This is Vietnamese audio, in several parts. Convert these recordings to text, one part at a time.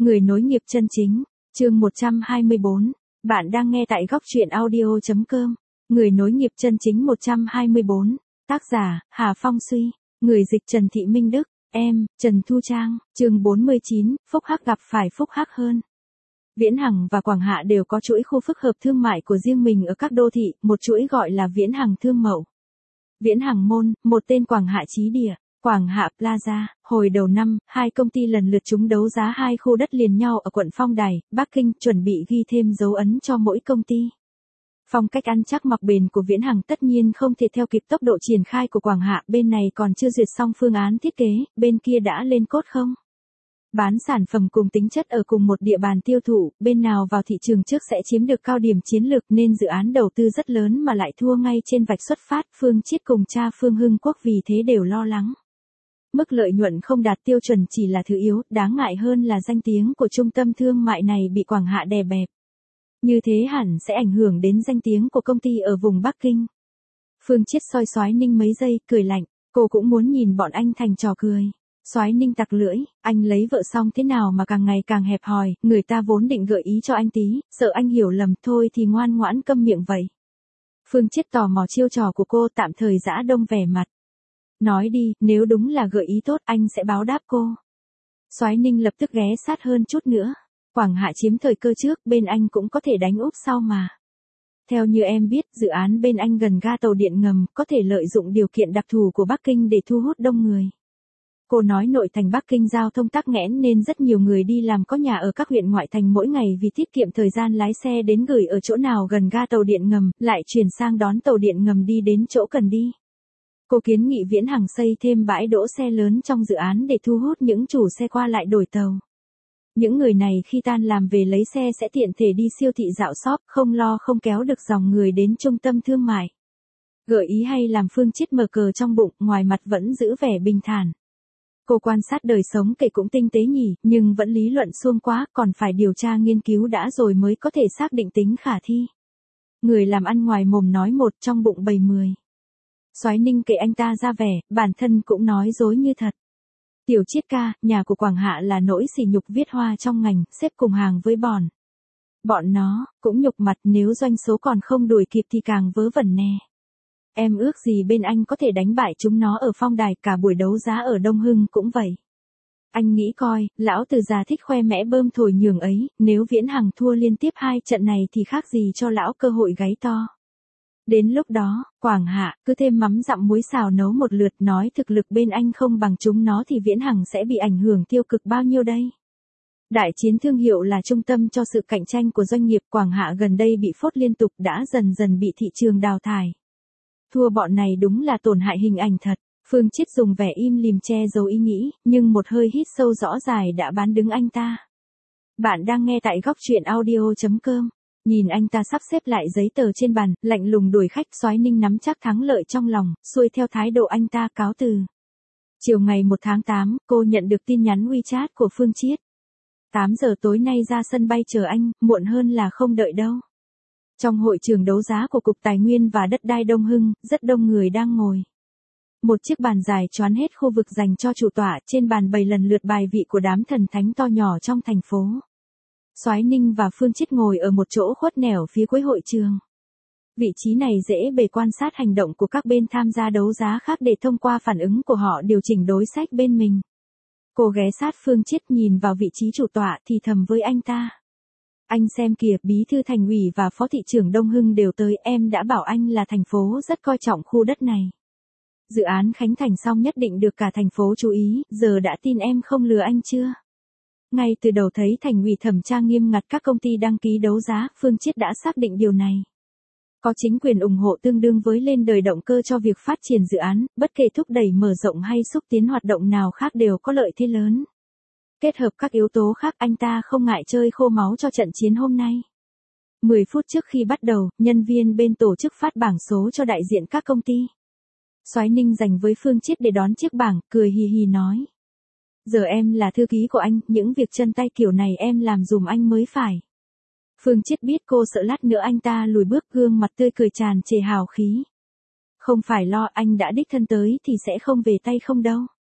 Người nối nghiệp chân chính, chương 124. Bạn đang nghe tại góc truyện audio.com. Người nối nghiệp chân chính 124. Tác giả, Hà Phong Suy. Người dịch Trần Thị Minh Đức. Em, Trần Thu Trang. Chương 49, Phúc Hắc gặp phải Phúc Hắc hơn. Viễn Hằng và Quảng Hạ đều có chuỗi khu phức hợp thương mại của riêng mình ở các đô thị, một chuỗi gọi là Viễn Hằng Thương Mậu. Viễn Hằng Môn, một tên Quảng Hạ Chí Địa. Quảng Hạ Plaza, hồi đầu năm, hai công ty lần lượt trúng đấu giá hai khu đất liền nhau ở quận Phong Đài, Bắc Kinh, chuẩn bị ghi thêm dấu ấn cho mỗi công ty. Phong cách ăn chắc mặc bền của Viễn Hằng tất nhiên không thể theo kịp tốc độ triển khai của Quảng Hạ, bên này còn chưa duyệt xong phương án thiết kế, bên kia đã lên cốt không. Bán sản phẩm cùng tính chất ở cùng một địa bàn tiêu thụ, bên nào vào thị trường trước sẽ chiếm được cao điểm chiến lược nên dự án đầu tư rất lớn mà lại thua ngay trên vạch xuất phát. Phương Chiết cùng cha Phương Hưng Quốc vì thế đều lo lắng. Mức lợi nhuận không đạt tiêu chuẩn chỉ là thứ yếu, đáng ngại hơn là danh tiếng của trung tâm thương mại này bị Quảng Hạ đè bẹp. Như thế hẳn sẽ ảnh hưởng đến danh tiếng của công ty ở vùng Bắc Kinh. Phương Chiết soi Soái Ninh mấy giây, cười lạnh, cô cũng muốn nhìn bọn anh thành trò cười. Soái Ninh tặc lưỡi, anh lấy vợ xong thế nào mà càng ngày càng hẹp hòi, người ta vốn định gợi ý cho anh tí, sợ anh hiểu lầm, thôi thì ngoan ngoãn câm miệng vậy. Phương Chiết tò mò chiêu trò của cô, tạm thời giã đông vẻ mặt. Nói đi, nếu đúng là gợi ý tốt anh sẽ báo đáp cô. Soái Ninh lập tức ghé sát hơn chút nữa. Quảng Hạ chiếm thời cơ trước, bên anh cũng có thể đánh úp sau mà. Theo như em biết, dự án bên anh gần ga tàu điện ngầm, có thể lợi dụng điều kiện đặc thù của Bắc Kinh để thu hút đông người. Cô nói nội thành Bắc Kinh giao thông tắc nghẽn nên rất nhiều người đi làm có nhà ở các huyện ngoại thành mỗi ngày vì tiết kiệm thời gian lái xe đến gửi ở chỗ nào gần ga tàu điện ngầm, lại chuyển sang đón tàu điện ngầm đi đến chỗ cần đi. Cô kiến nghị Viễn Hằng xây thêm bãi đỗ xe lớn trong dự án để thu hút những chủ xe qua lại đổi tàu. Những người này khi tan làm về lấy xe sẽ tiện thể đi siêu thị dạo shop, không lo không kéo được dòng người đến trung tâm thương mại. Gợi ý hay làm Phương Chiết mở cờ trong bụng, ngoài mặt vẫn giữ vẻ bình thản. Cô quan sát đời sống kể cũng tinh tế nhỉ, nhưng vẫn lý luận suông quá, còn phải điều tra nghiên cứu đã rồi mới có thể xác định tính khả thi. Người làm ăn ngoài mồm nói một, trong bụng bày 10. Soái Ninh kệ anh ta ra vẻ, bản thân cũng nói dối như thật. Tiểu Chiết ca, nhà của Quảng Hạ là nỗi sỉ nhục viết hoa trong ngành, xếp cùng hàng với bọn. Bọn nó, cũng nhục mặt, nếu doanh số còn không đuổi kịp thì càng vớ vẩn nè. Em ước gì bên anh có thể đánh bại chúng nó ở Phong Đài, cả buổi đấu giá ở Đông Hưng cũng vậy. Anh nghĩ coi, lão từ già thích khoe mẽ bơm thổi nhường ấy, nếu Viễn Hằng thua liên tiếp 2 trận này thì khác gì cho lão cơ hội gáy to. Đến lúc đó, Quảng Hạ, cứ thêm mắm dặm muối xào nấu một lượt, nói thực lực bên anh không bằng chúng nó thì Viễn Hằng sẽ bị ảnh hưởng tiêu cực bao nhiêu đây. Đại chiến thương hiệu là trung tâm cho sự cạnh tranh của doanh nghiệp, Quảng Hạ gần đây bị phốt liên tục đã dần dần bị thị trường đào thải. Thua bọn này đúng là tổn hại hình ảnh thật. Phương Chiết dùng vẻ im lìm che giấu ý nghĩ, nhưng một hơi hít sâu rõ dài đã bán đứng anh ta. Bạn đang nghe tại góc truyện audio.com. Nhìn anh ta sắp xếp lại giấy tờ trên bàn, lạnh lùng đuổi khách. Soái Ninh nắm chắc thắng lợi trong lòng, xuôi theo thái độ anh ta cáo từ. Chiều ngày 1 tháng 8, cô nhận được tin nhắn WeChat của Phương Chiết. 8 giờ tối nay ra sân bay chờ anh, muộn hơn là không đợi đâu. Trong hội trường đấu giá của Cục Tài nguyên và Đất đai Đông Hưng, rất đông người đang ngồi. Một chiếc bàn dài choán hết khu vực dành cho chủ tọa, trên bàn bày lần lượt bài vị của đám thần thánh to nhỏ trong thành phố. Soái Ninh và Phương Chiết ngồi ở một chỗ khuất nẻo phía cuối hội trường. Vị trí này dễ bề quan sát hành động của các bên tham gia đấu giá khác để thông qua phản ứng của họ điều chỉnh đối sách bên mình. Cô ghé sát Phương Chiết nhìn vào vị trí chủ tọa thì thầm với anh ta. Anh xem kìa, bí thư thành ủy và phó thị trưởng Đông Hưng đều tới, em đã bảo anh là thành phố rất coi trọng khu đất này. Dự án khánh thành xong nhất định được cả thành phố chú ý, giờ đã tin em không lừa anh chưa? Ngay từ đầu thấy thành ủy thẩm tra nghiêm ngặt các công ty đăng ký đấu giá, Phương Chiết đã xác định điều này. Có chính quyền ủng hộ tương đương với lên đời động cơ cho việc phát triển dự án, bất kể thúc đẩy mở rộng hay xúc tiến hoạt động nào khác đều có lợi thế lớn. Kết hợp các yếu tố khác, anh ta không ngại chơi khô máu cho trận chiến hôm nay. 10 phút trước khi bắt đầu, nhân viên bên tổ chức phát bảng số cho đại diện các công ty. Soái Ninh dành với Phương Chiết để đón chiếc bảng, cười hì hì nói. Giờ em là thư ký của anh, những việc chân tay kiểu này em làm dùm anh mới phải. Phương Chiết biết cô sợ lát nữa anh ta lùi bước, gương mặt tươi cười tràn trề hào khí. Không phải lo, anh đã đích thân tới thì sẽ không về tay không đâu.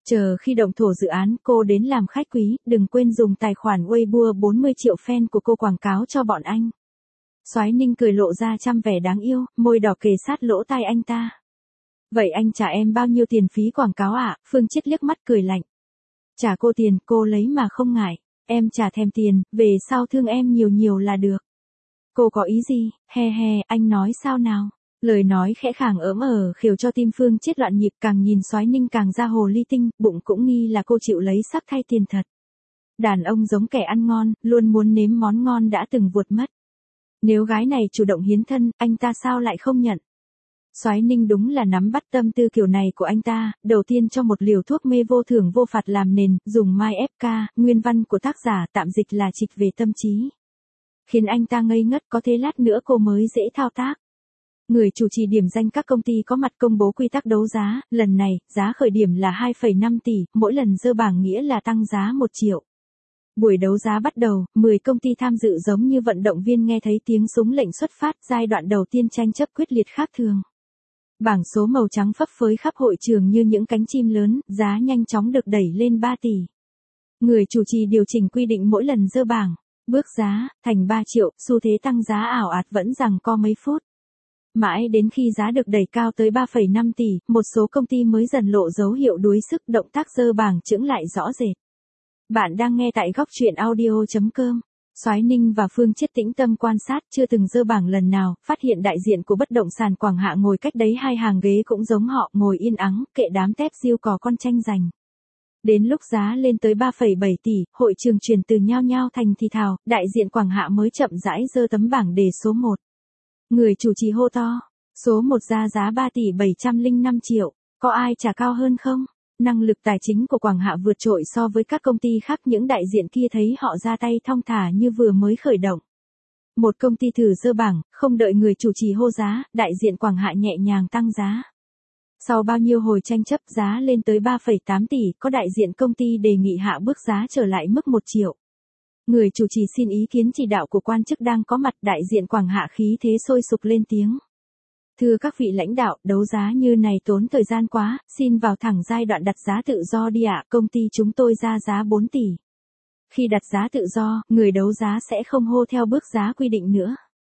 Chờ khi động thổ dự án cô đến làm khách quý, đừng quên dùng tài khoản Weibo 40 triệu fan của cô quảng cáo cho bọn anh. Soái Ninh cười lộ ra trăm vẻ đáng yêu, môi đỏ kề sát lỗ tai anh ta. Vậy anh trả em bao nhiêu tiền phí quảng cáo ạ? Phương Chiết liếc mắt cười lạnh. Trả cô tiền, cô lấy mà không ngại. Em chả thèm tiền, về sau thương em nhiều nhiều là được. Cô có ý gì? He he, anh nói sao nào? Lời nói khẽ khàng khiều cho tim Phương Chiết loạn nhịp, càng nhìn Soái Ninh càng ra hồ ly tinh, bụng cũng nghi là cô chịu lấy sắc thay tiền thật. Đàn ông giống kẻ ăn ngon, luôn muốn nếm món ngon đã từng vuột mất. Nếu gái này chủ động hiến thân, anh ta sao lại không nhận? Soái Ninh đúng là nắm bắt tâm tư kiểu này của anh ta, đầu tiên cho một liều thuốc mê vô thưởng vô phạt làm nền, dùng Mai FK, nguyên văn của tác giả tạm dịch là trịch về tâm trí. Khiến anh ta ngây ngất, có thế lát nữa cô mới dễ thao tác. Người chủ trì điểm danh các công ty có mặt công bố quy tắc đấu giá, lần này, giá khởi điểm là 2,5 tỷ, mỗi lần dơ bảng nghĩa là tăng giá 1 triệu. Buổi đấu giá bắt đầu, 10 công ty tham dự giống như vận động viên nghe thấy tiếng súng lệnh xuất phát, giai đoạn đầu tiên tranh chấp quyết liệt khác thường. Bảng số màu trắng phấp phới khắp hội trường như những cánh chim lớn, giá nhanh chóng được đẩy lên 3 tỷ. Người chủ trì điều chỉnh quy định mỗi lần dơ bảng, bước giá, thành 3 triệu, xu thế tăng giá ảo ạt vẫn giằng co mấy phút. Mãi đến khi giá được đẩy cao tới 3,5 tỷ, một số công ty mới dần lộ dấu hiệu đuối sức, động tác dơ bảng chững lại rõ rệt. Bạn đang nghe tại góc truyện audio.com. Soái Ninh và Phương Chiết tĩnh tâm quan sát, chưa từng dơ bảng lần nào, phát hiện đại diện của bất động sản Quảng Hạ ngồi cách đấy 2 hàng ghế cũng giống họ, ngồi yên ắng, kệ đám tép diêu cò con tranh giành. Đến lúc giá lên tới 3,7 tỷ, hội trường chuyển từ nhao nhao thành thì thào, đại diện Quảng Hạ mới chậm rãi dơ tấm bảng đề số 1. Người chủ trì hô to, số 1 ra giá 3 tỷ 705 triệu, có ai trả cao hơn không? Năng lực tài chính của Quảng Hạ vượt trội so với các công ty khác, những đại diện kia thấy họ ra tay thong thả như vừa mới khởi động. Một công ty thử dơ bảng, không đợi người chủ trì hô giá, đại diện Quảng Hạ nhẹ nhàng tăng giá. Sau bao nhiêu hồi tranh chấp, giá lên tới 3,8 tỷ, có đại diện công ty đề nghị hạ bước giá trở lại mức 1 triệu. Người chủ trì xin ý kiến chỉ đạo của quan chức đang có mặt, đại diện Quảng Hạ khí thế sôi sục lên tiếng. Thưa các vị lãnh đạo, đấu giá như này tốn thời gian quá, xin vào thẳng giai đoạn đặt giá tự do đi ạ, công ty chúng tôi ra giá 4 tỷ. Khi đặt giá tự do, người đấu giá sẽ không hô theo bước giá quy định nữa.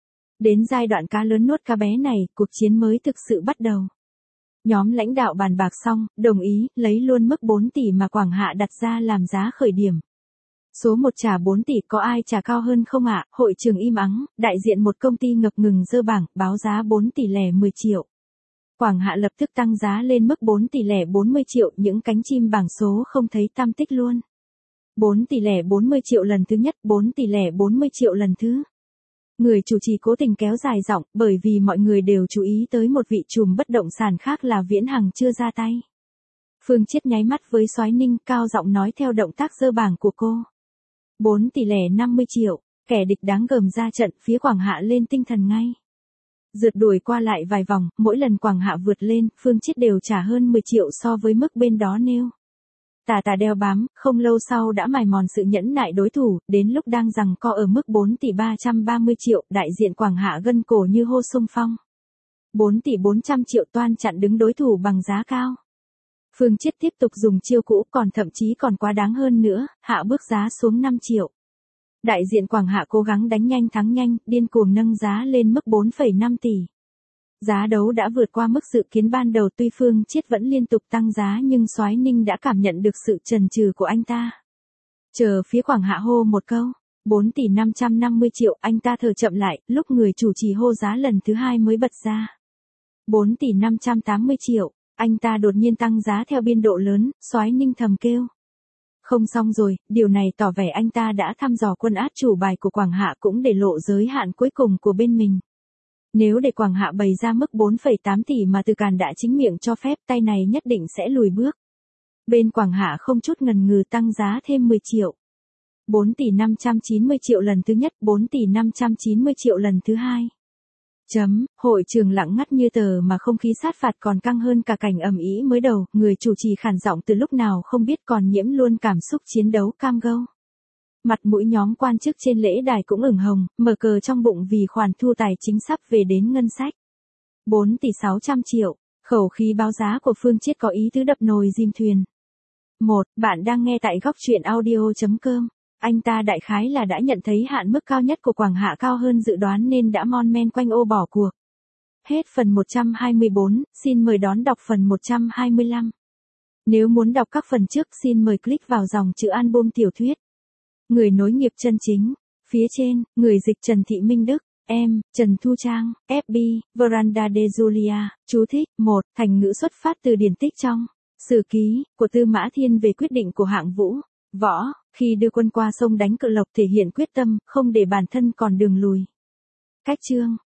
Đến giai đoạn cá lớn nuốt cá bé này, cuộc chiến mới thực sự bắt đầu. Nhóm lãnh đạo bàn bạc xong, đồng ý, lấy luôn mức 4 tỷ mà Quảng Hạ đặt ra làm giá khởi điểm. Số 1 trả 4 tỷ, có ai trả cao hơn không ạ? Hội trường im ắng, đại diện một công ty ngập ngừng dơ bảng, báo giá 4 tỷ lẻ 10 triệu. Quảng Hạ lập tức tăng giá lên mức 4 tỷ lẻ 40 triệu, những cánh chim bảng số không thấy tăm tích luôn. 4 tỷ lẻ 40 triệu lần thứ nhất, 4 tỷ lẻ 40 triệu lần thứ. Người chủ trì cố tình kéo dài giọng, bởi vì mọi người đều chú ý tới một vị trùm bất động sản khác là Viễn Hằng chưa ra tay. Phương Chiết nháy mắt với Soái Ninh, cao giọng nói theo động tác dơ bảng của cô. 4 tỷ lẻ 50 triệu, kẻ địch đáng gờm ra trận, phía Quảng Hạ lên tinh thần ngay. Rượt đuổi qua lại vài vòng, mỗi lần Quảng Hạ vượt lên, Phương Chiết đều trả hơn 10 triệu so với mức bên đó nêu. Tà đeo bám, không lâu sau đã mài mòn sự nhẫn nại đối thủ, đến lúc đang giằng co ở mức 4 tỷ 330 triệu, đại diện Quảng Hạ gân cổ như hô xung phong. 4 tỷ 400 triệu toan chặn đứng đối thủ bằng giá cao. Phương Chiết tiếp tục dùng chiêu cũ, còn thậm chí còn quá đáng hơn nữa, hạ bước giá xuống 5 triệu. Đại diện Quảng Hạ cố gắng đánh nhanh thắng nhanh, điên cuồng nâng giá lên mức 4,5 tỷ. Giá đấu đã vượt qua mức dự kiến ban đầu, tuy Phương Chiết vẫn liên tục tăng giá nhưng Soái Ninh đã cảm nhận được sự chần chừ của anh ta. Chờ phía Quảng Hạ hô một câu, 4 tỷ 550 triệu, anh ta thở chậm lại, lúc người chủ trì hô giá lần thứ 2 mới bật ra. 4 tỷ 580 triệu. Anh ta đột nhiên tăng giá theo biên độ lớn, Soái Ninh thầm kêu. Không xong rồi, điều này tỏ vẻ anh ta đã thăm dò quân át chủ bài của Quảng Hạ, cũng để lộ giới hạn cuối cùng của bên mình. Nếu để Quảng Hạ bày ra mức 4,8 tỷ mà Từ Càn đã chính miệng cho phép, tay này nhất định sẽ lùi bước. Bên Quảng Hạ không chút ngần ngừ tăng giá thêm 10 triệu. 4 tỷ 590 triệu lần thứ nhất, 4 tỷ 590 triệu lần thứ hai. Hội trường lặng ngắt như tờ mà không khí sát phạt còn căng hơn cả cảnh ầm ĩ mới đầu, người chủ trì khản giọng từ lúc nào không biết còn nhiễm luôn cảm xúc chiến đấu cam go. Mặt mũi nhóm quan chức trên lễ đài cũng ửng hồng, mở cờ trong bụng vì khoản thu tài chính sắp về đến ngân sách. 4 tỷ 600 triệu, khẩu khí báo giá của Phương Chiết có ý tứ đập nồi diêm thuyền. 1. Bạn đang nghe tại góc truyện audio.com. Anh ta đại khái là đã nhận thấy hạn mức cao nhất của Quảng Hạ cao hơn dự đoán nên đã mon men quanh ô bỏ cuộc. Hết phần 124, xin mời đón đọc phần 125. Nếu muốn đọc các phần trước xin mời click vào dòng chữ album tiểu thuyết. Người nối nghiệp chân chính. Phía trên, người dịch Trần Thị Minh Đức. Em, Trần Thu Trang, FB, Veranda de Julia. Chú thích. 1. Thành ngữ xuất phát từ điển tích trong Sử ký của Tư Mã Thiên về quyết định của Hạng Vũ, Võ, khi đưa quân qua sông đánh Cự Lộc thể hiện quyết tâm, không để bản thân còn đường lùi. Cách chương.